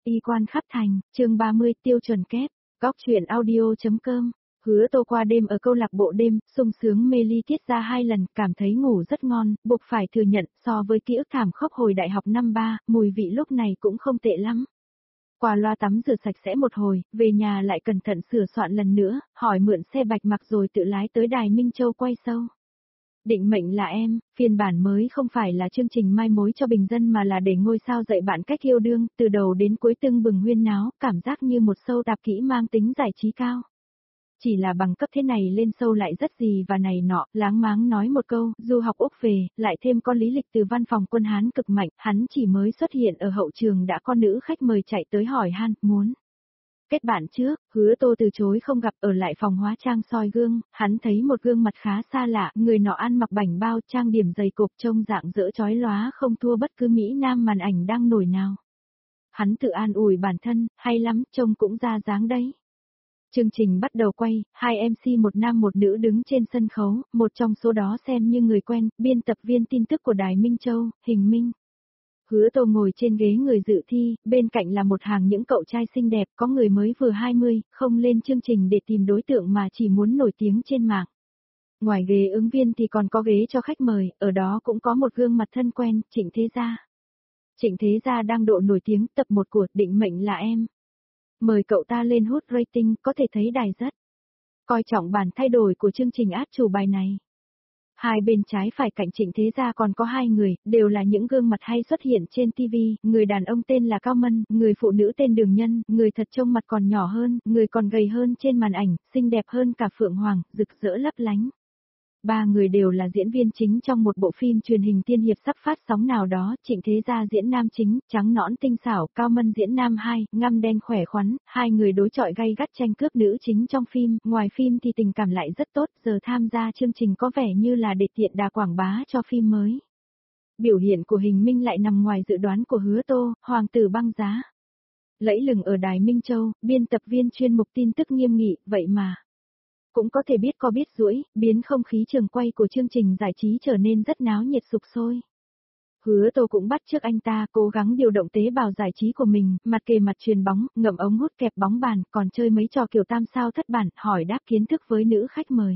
Y quan khắp thành, chương 30 tiêu chuẩn kép, góc chuyện audio.com. Hứa Tô qua đêm ở câu lạc bộ đêm, sung sướng mê ly tiết ra 2 lần, cảm thấy ngủ rất ngon, buộc phải thừa nhận, so với ký ức thảm khốc hồi đại học năm 3, mùi vị lúc này cũng không tệ lắm. Qua loa tắm rửa sạch sẽ một hồi, về nhà lại cẩn thận sửa soạn lần nữa, hỏi mượn xe bạch mặc rồi tự lái tới Đài Minh Châu quay show. Định mệnh là em, phiên bản mới không phải là chương trình mai mối cho bình dân mà là để ngôi sao dạy bạn cách yêu đương, từ đầu đến cuối tưng bừng huyên náo, cảm giác như một show tạp kỹ mang tính giải trí cao. Chỉ là bằng cấp thế này lên show lại rất gì và này nọ, láng máng nói một câu, du học Úc về, lại thêm con lý lịch từ văn phòng quân Hán cực mạnh, hắn chỉ mới xuất hiện ở hậu trường đã có nữ khách mời chạy tới hỏi han, muốn kết bạn trước. Hứa Tô từ chối không gặp, ở lại phòng hóa trang soi gương, hắn thấy một gương mặt khá xa lạ, người nọ ăn mặc bảnh bao, trang điểm dày cộp, trông dạng dỡ chói lóa không thua bất cứ mỹ nam màn ảnh đang nổi nào. Hắn tự an ủi bản thân, hay lắm, trông cũng ra dáng đấy. Chương trình bắt đầu quay, 2 MC một nam một nữ đứng trên sân khấu, một trong số đó xem như người quen, biên tập viên tin tức của Đài Minh Châu, Hình Minh. Hứa Tô ngồi trên ghế người dự thi, bên cạnh là một hàng những cậu trai xinh đẹp, có người mới vừa 20, không lên chương trình để tìm đối tượng mà chỉ muốn nổi tiếng trên mạng. Ngoài ghế ứng viên thì còn có ghế cho khách mời, ở đó cũng có một gương mặt thân quen, Trịnh Thế Gia. Trịnh Thế Gia đang độ nổi tiếng, tập 1 của Định mệnh là em. Mời cậu ta lên hút rating, có thể thấy đài rất coi trọng bản thay đổi của chương trình át chủ bài này. Hai bên trái phải cạnh Trịnh Thế Gia còn có 2 người, đều là những gương mặt hay xuất hiện trên TV, người đàn ông tên là Cao Mân, người phụ nữ tên Đường Nhân, người thật trông mặt còn nhỏ hơn, người còn gầy hơn trên màn ảnh, xinh đẹp hơn cả Phượng Hoàng, rực rỡ lấp lánh. 3 người đều là diễn viên chính trong một bộ phim truyền hình tiên hiệp sắp phát sóng nào đó, Trịnh Thế Gia diễn nam chính, trắng nõn tinh xảo, Cao Mân diễn nam 2, ngăm đen khỏe khoắn, 2 người đối chọi gay gắt tranh cướp nữ chính trong phim, ngoài phim thì tình cảm lại rất tốt, giờ tham gia chương trình có vẻ như là để tiện đà quảng bá cho phim mới. Biểu hiện của Hình Minh lại nằm ngoài dự đoán của Hứa Tô, hoàng tử băng giá. Lẫy lừng ở Đài Minh Châu, biên tập viên chuyên mục tin tức nghiêm nghị, vậy mà cũng có thể biết có biết rũi, biến không khí trường quay của chương trình giải trí trở nên rất náo nhiệt sục sôi. Hứa Tô cũng bắt chước anh ta, cố gắng điều động tế bào giải trí của mình, mặt kề mặt truyền bóng, ngậm ống hút kẹp bóng bàn, còn chơi mấy trò kiểu tam sao thất bản, hỏi đáp kiến thức với nữ khách mời.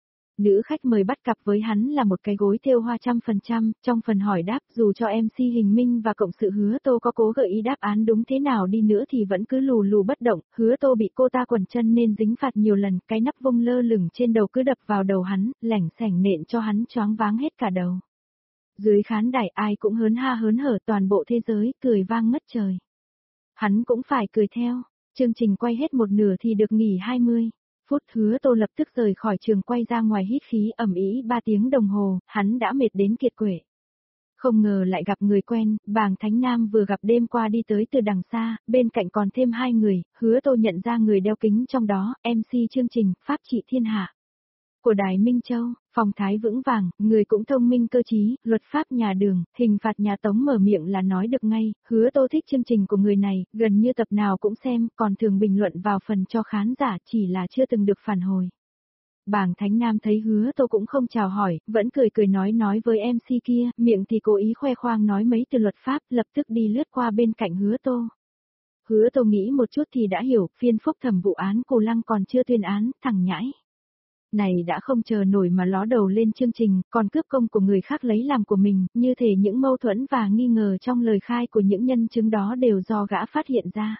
Nữ khách mời bắt cặp với hắn là một cái gối thêu hoa 100%, trong phần hỏi đáp dù cho MC Hình Minh và cộng sự Hứa Tô có cố gợi ý đáp án đúng thế nào đi nữa thì vẫn cứ lù lù bất động, Hứa Tô bị cô ta quần chân nên dính phạt nhiều lần, cái nắp vông lơ lửng trên đầu cứ đập vào đầu hắn, lẻng xẻng nện cho hắn choáng váng hết cả đầu. Dưới khán đài ai cũng hớn ha hớn hở, toàn bộ thế giới cười vang ngất trời. Hắn cũng phải cười theo, chương trình quay hết một nửa thì được nghỉ 20 phút, Hứa Tô lập tức rời khỏi trường quay ra ngoài hít khí ẩm ý 3 tiếng đồng hồ, hắn đã mệt đến kiệt quệ. Không ngờ lại gặp người quen, Bàng Thánh Nam vừa gặp đêm qua đi tới từ đằng xa, bên cạnh còn thêm 2 người, Hứa Tô nhận ra người đeo kính trong đó, MC chương trình Pháp trị thiên hạ của Đài Minh Châu, phong thái vững vàng, người cũng thông minh cơ trí, luật pháp nhà Đường, hình phạt nhà Tống, mở miệng là nói được ngay. Hứa Tô thích chương trình của người này, gần như tập nào cũng xem, còn thường bình luận vào phần cho khán giả, chỉ là chưa từng được phản hồi. Bàng Thánh Nam thấy Hứa Tô cũng không chào hỏi, vẫn cười cười nói với MC kia, miệng thì cố ý khoe khoang nói mấy từ luật pháp, lập tức đi lướt qua bên cạnh Hứa Tô. Hứa Tô nghĩ một chút thì đã hiểu, phiên phúc thẩm vụ án Cù Lăng còn chưa tuyên án, thằng nhãi này đã không chờ nổi mà ló đầu lên chương trình, còn cướp công của người khác lấy làm của mình, như thể những mâu thuẫn và nghi ngờ trong lời khai của những nhân chứng đó đều do gã phát hiện ra.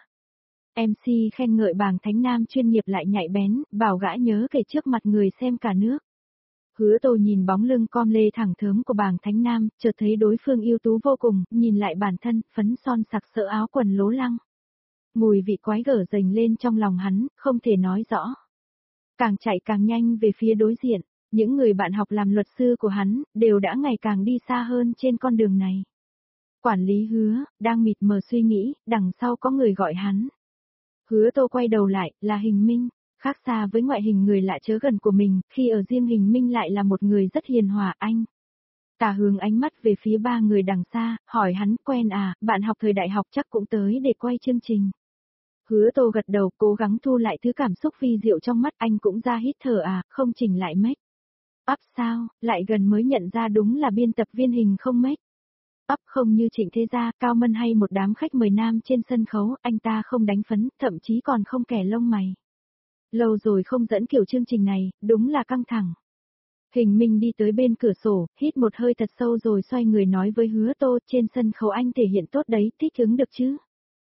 MC khen ngợi Bàng Thánh Nam chuyên nghiệp lại nhạy bén, bảo gã nhớ kể trước mặt người xem cả nước. Hứa Tô nhìn bóng lưng com lê thẳng thớm của Bàng Thánh Nam, chợt thấy đối phương ưu tú vô cùng, nhìn lại bản thân, phấn son sặc sỡ áo quần lố lăng. Mùi vị quái gở dành lên trong lòng hắn, không thể nói rõ. Càng chạy càng nhanh về phía đối diện, những người bạn học làm luật sư của hắn, đều đã ngày càng đi xa hơn trên con đường này. Quản lý Hứa, đang mịt mờ suy nghĩ, đằng sau có người gọi hắn. Hứa Tô quay đầu lại, là Hình Minh, khác xa với ngoại hình người lạ chớ gần của mình, khi ở riêng Hình Minh lại là một người rất hiền hòa. Anh ta hướng ánh mắt về phía 3 người đằng xa, hỏi hắn, quen à, bạn học thời đại học chắc cũng tới để quay chương trình. Hứa Tô gật đầu, cố gắng thu lại thứ cảm xúc vi diệu trong mắt, anh cũng ra hít thở à, không chỉnh lại make up sao, lại gần mới nhận ra đúng là biên tập viên Hình không make không như Trịnh Thế Gia, Cao Mân hay một đám khách mời nam trên sân khấu, anh ta không đánh phấn, thậm chí còn không kẻ lông mày. Lâu rồi không dẫn kiểu chương trình này, đúng là căng thẳng. Hình Minh đi tới bên cửa sổ, hít một hơi thật sâu rồi xoay người nói với Hứa Tô, trên sân khấu anh thể hiện tốt đấy, thích ứng được chứ?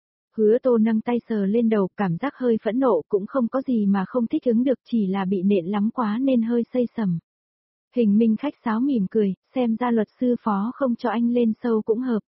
Hứa Tô nâng tay sờ lên đầu, cảm giác hơi phẫn nộ, cũng không có gì mà không thích ứng được, chỉ là bị nện lắm quá nên hơi xây sầm. Hình Minh khách sáo mỉm cười, xem ra luật sư Phó không cho anh lên show cũng hợp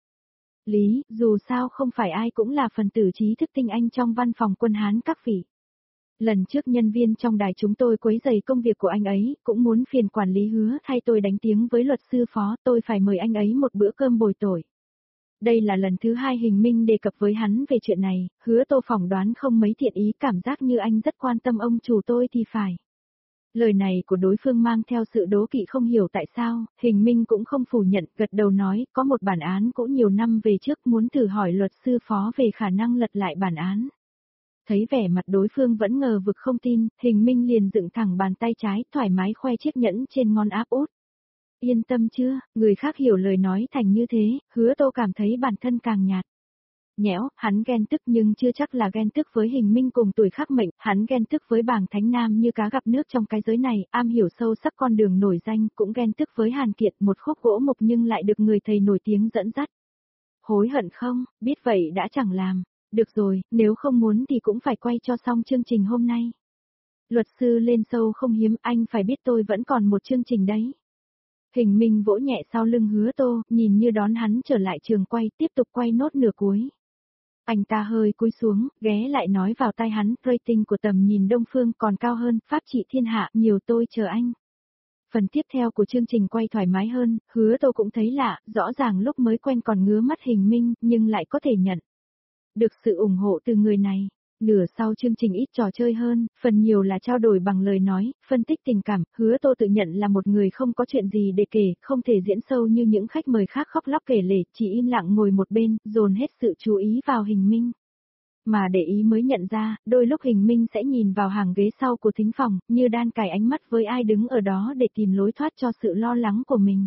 lý, dù sao không phải ai cũng là phần tử trí thức tinh anh trong văn phòng quân Hán các vị. Lần trước nhân viên trong đài chúng tôi quấy rầy công việc của anh ấy, cũng muốn phiền quản lý Hứa thay tôi đánh tiếng với luật sư Phó, tôi phải mời anh ấy một bữa cơm bồi tội. Đây là lần thứ hai Hình Minh đề cập với hắn về chuyện này, Hứa Tô phỏng đoán không mấy thiện ý, cảm giác như anh rất quan tâm ông chủ tôi thì phải. Lời này của đối phương mang theo sự đố kỵ, không hiểu tại sao, Hình Minh cũng không phủ nhận, gật đầu nói, có một bản án cũ nhiều năm về trước, muốn thử hỏi luật sư Phó về khả năng lật lại bản án. Thấy vẻ mặt đối phương vẫn ngờ vực không tin, Hình Minh liền dựng thẳng bàn tay trái, thoải mái khoe chiếc nhẫn trên ngón áp út. Yên tâm chưa, người khác hiểu lời nói thành như thế, Hứa Tô cảm thấy bản thân càng nhạt. Nhẽo, hắn ghen tức nhưng chưa chắc là ghen tức với Hình Minh cùng tuổi khác mệnh, hắn ghen tức với bảng thánh nam như cá gặp nước trong cái giới này, am hiểu sâu sắc con đường nổi danh, cũng ghen tức với Hàn Kiệt, một khúc gỗ mục nhưng lại được người thầy nổi tiếng dẫn dắt. Hối hận không, biết vậy đã chẳng làm. Được rồi, nếu không muốn thì cũng phải quay cho xong chương trình hôm nay. Luật sư lên show không hiếm, anh phải biết tôi vẫn còn một chương trình đấy. Hình Minh vỗ nhẹ sau lưng Hứa Tô, nhìn như đón hắn trở lại trường quay, tiếp tục quay nốt nửa cuối. Anh ta hơi cúi xuống, ghé lại nói vào tai hắn, rating của Tầm Nhìn Đông Phương còn cao hơn, pháp trị thiên hạ, nhiều tôi chờ anh. Phần tiếp theo của chương trình quay thoải mái hơn, Hứa Tô cũng thấy lạ, rõ ràng lúc mới quen còn ngứa mắt Hình Minh, nhưng lại có thể nhận được sự ủng hộ từ người này. Nửa sau chương trình ít trò chơi hơn, phần nhiều là trao đổi bằng lời nói, phân tích tình cảm, Hứa Tô tự nhận là một người không có chuyện gì để kể, không thể diễn sâu như những khách mời khác khóc lóc kể lể, chỉ im lặng ngồi một bên, dồn hết sự chú ý vào Hình Minh. Mà để ý mới nhận ra, đôi lúc Hình Minh sẽ nhìn vào hàng ghế sau của thính phòng, như đan cài ánh mắt với ai đứng ở đó để tìm lối thoát cho sự lo lắng của mình.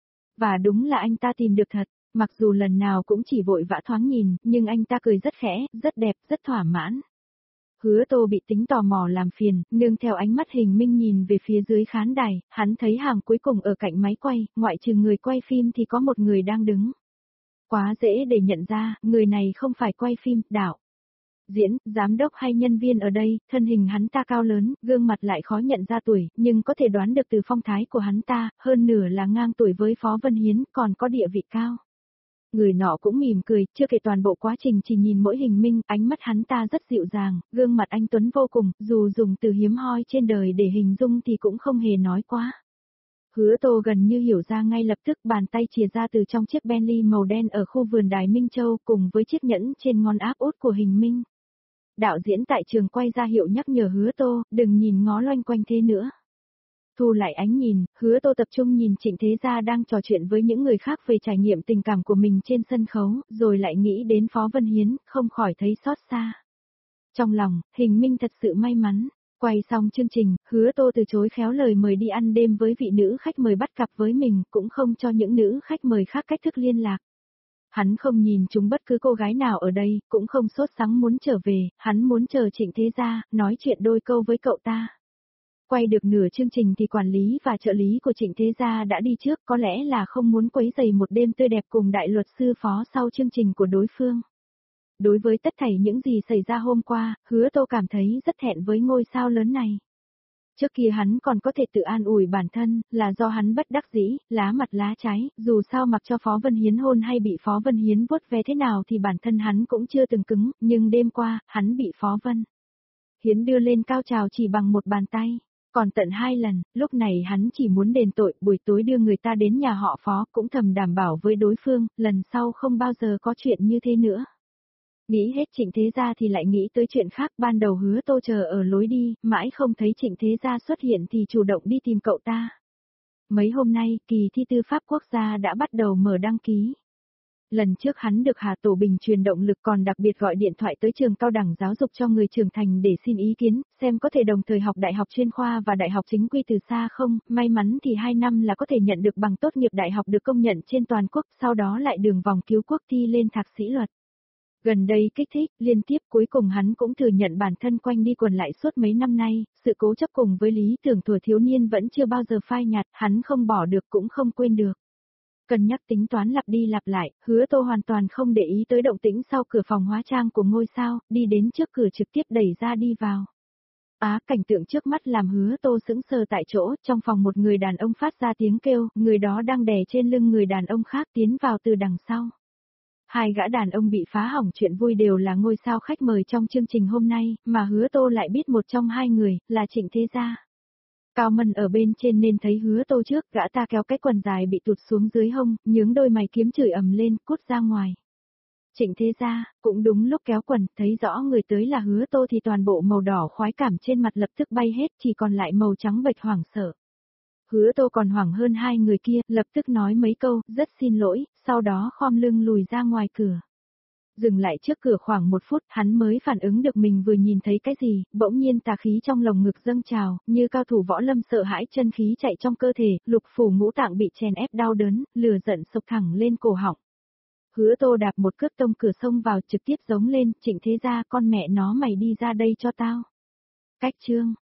Và đúng là anh ta tìm được thật. Mặc dù lần nào cũng chỉ vội vã thoáng nhìn, nhưng anh ta cười rất khẽ, rất đẹp, rất thỏa mãn. Hứa Tô bị tính tò mò làm phiền, nương theo ánh mắt Hình Minh nhìn về phía dưới khán đài, hắn thấy hàng cuối cùng ở cạnh máy quay, ngoại trừ người quay phim thì có một người đang đứng. Quá dễ để nhận ra, người này không phải quay phim, đạo diễn, giám đốc hay nhân viên ở đây, thân hình hắn ta cao lớn, gương mặt lại khó nhận ra tuổi, nhưng có thể đoán được từ phong thái của hắn ta, hơn nửa là ngang tuổi với Phó Vân Hiến, còn có địa vị cao. Người nọ cũng mỉm cười, chưa kể toàn bộ quá trình chỉ nhìn mỗi Hình Minh, ánh mắt hắn ta rất dịu dàng, gương mặt anh tuấn vô cùng, dù dùng từ hiếm hoi trên đời để hình dung thì cũng không hề nói quá. Hứa Tô gần như hiểu ra ngay lập tức, bàn tay chìa ra từ trong chiếc Bentley màu đen ở khu vườn đài Minh Châu cùng với chiếc nhẫn trên ngón áp út của Hình Minh. Đạo diễn tại trường quay ra hiệu nhắc nhở Hứa Tô, đừng nhìn ngó loanh quanh thế nữa. Thu lại ánh nhìn, Hứa Tô tập trung nhìn Trịnh Thế Gia đang trò chuyện với những người khác về trải nghiệm tình cảm của mình trên sân khấu, rồi lại nghĩ đến Phó Vân Hiến, không khỏi thấy xót xa. Trong lòng, Hình Minh thật sự may mắn. Quay xong chương trình, Hứa Tô từ chối khéo lời mời đi ăn đêm với vị nữ khách mời bắt cặp với mình, cũng không cho những nữ khách mời khác cách thức liên lạc. Hắn không nhìn chúng bất cứ cô gái nào ở đây, cũng không sốt sắng muốn trở về, hắn muốn chờ Trịnh Thế Gia, nói chuyện đôi câu với cậu ta. Quay được nửa chương trình thì quản lý và trợ lý của Trịnh Thế Gia đã đi trước, có lẽ là không muốn quấy rầy một đêm tươi đẹp cùng đại luật sư Phó sau chương trình của đối phương. Đối với tất thảy những gì xảy ra hôm qua, Hứa Tô cảm thấy rất thẹn với ngôi sao lớn này. Trước kia hắn còn có thể tự an ủi bản thân, là do hắn bất đắc dĩ, lá mặt lá trái, dù sao mặc cho Phó Vân Hiến hôn hay bị Phó Vân Hiến vuốt ve thế nào thì bản thân hắn cũng chưa từng cứng, nhưng đêm qua, hắn bị Phó Vân Hiến đưa lên cao trào chỉ bằng một bàn tay. Còn tận 2 lần, lúc này hắn chỉ muốn đền tội, buổi tối đưa người ta đến nhà họ Phó, cũng thầm đảm bảo với đối phương, lần sau không bao giờ có chuyện như thế nữa. Nghĩ hết Trịnh Thế Gia thì lại nghĩ tới chuyện khác, ban đầu Hứa Tô chờ ở lối đi, mãi không thấy Trịnh Thế Gia xuất hiện thì chủ động đi tìm cậu ta. Mấy hôm nay, kỳ thi tư pháp quốc gia đã bắt đầu mở đăng ký. Lần trước hắn được Hà Tổ Bình truyền động lực còn đặc biệt gọi điện thoại tới trường cao đẳng giáo dục cho người trưởng thành để xin ý kiến, xem có thể đồng thời học đại học chuyên khoa và đại học chính quy từ xa không, may mắn thì 2 năm là có thể nhận được bằng tốt nghiệp đại học được công nhận trên toàn quốc, sau đó lại đường vòng cứu quốc thi lên thạc sĩ luật. Gần đây kích thích, liên tiếp cuối cùng hắn cũng thừa nhận bản thân quanh đi quẩn lại suốt mấy năm nay, sự cố chấp cùng với lý tưởng thuở thiếu niên vẫn chưa bao giờ phai nhạt, hắn không bỏ được cũng không quên được. Cân nhắc tính toán lặp đi lặp lại, Hứa Tô hoàn toàn không để ý tới động tĩnh sau cửa phòng hóa trang của ngôi sao, đi đến trước cửa trực tiếp đẩy ra đi vào. Cảnh tượng trước mắt làm Hứa Tô sững sờ tại chỗ, trong phòng một người đàn ông phát ra tiếng kêu, người đó đang đè trên lưng người đàn ông khác tiến vào từ đằng sau. Hai gã đàn ông bị phá hỏng chuyện vui đều là ngôi sao khách mời trong chương trình hôm nay, mà Hứa Tô lại biết một trong hai người, là Trịnh Thế Gia. Cao Mân ở bên trên nên thấy Hứa Tô trước, gã ta kéo cái quần dài bị tụt xuống dưới hông, nhướng đôi mày kiếm chửi ầm lên, cút ra ngoài. Trịnh Thế Gia, cũng đúng lúc kéo quần, thấy rõ người tới là Hứa Tô thì toàn bộ màu đỏ khoái cảm trên mặt lập tức bay hết, chỉ còn lại màu trắng bệch hoảng sợ. Hứa Tô còn hoảng hơn hai người kia, lập tức nói mấy câu, rất xin lỗi, sau đó khom lưng lùi ra ngoài cửa. Dừng lại trước cửa khoảng 1 phút, hắn mới phản ứng được mình vừa nhìn thấy cái gì, bỗng nhiên tà khí trong lồng ngực dâng trào, như cao thủ võ lâm sợ hãi chân khí chạy trong cơ thể, lục phủ ngũ tạng bị chèn ép đau đớn, lửa giận sộc thẳng lên cổ họng. Hứa Tô đạp một cước tông cửa xông vào trực tiếp giống lên, Trịnh Thế Gia con mẹ nó mày đi ra đây cho tao. Cách chương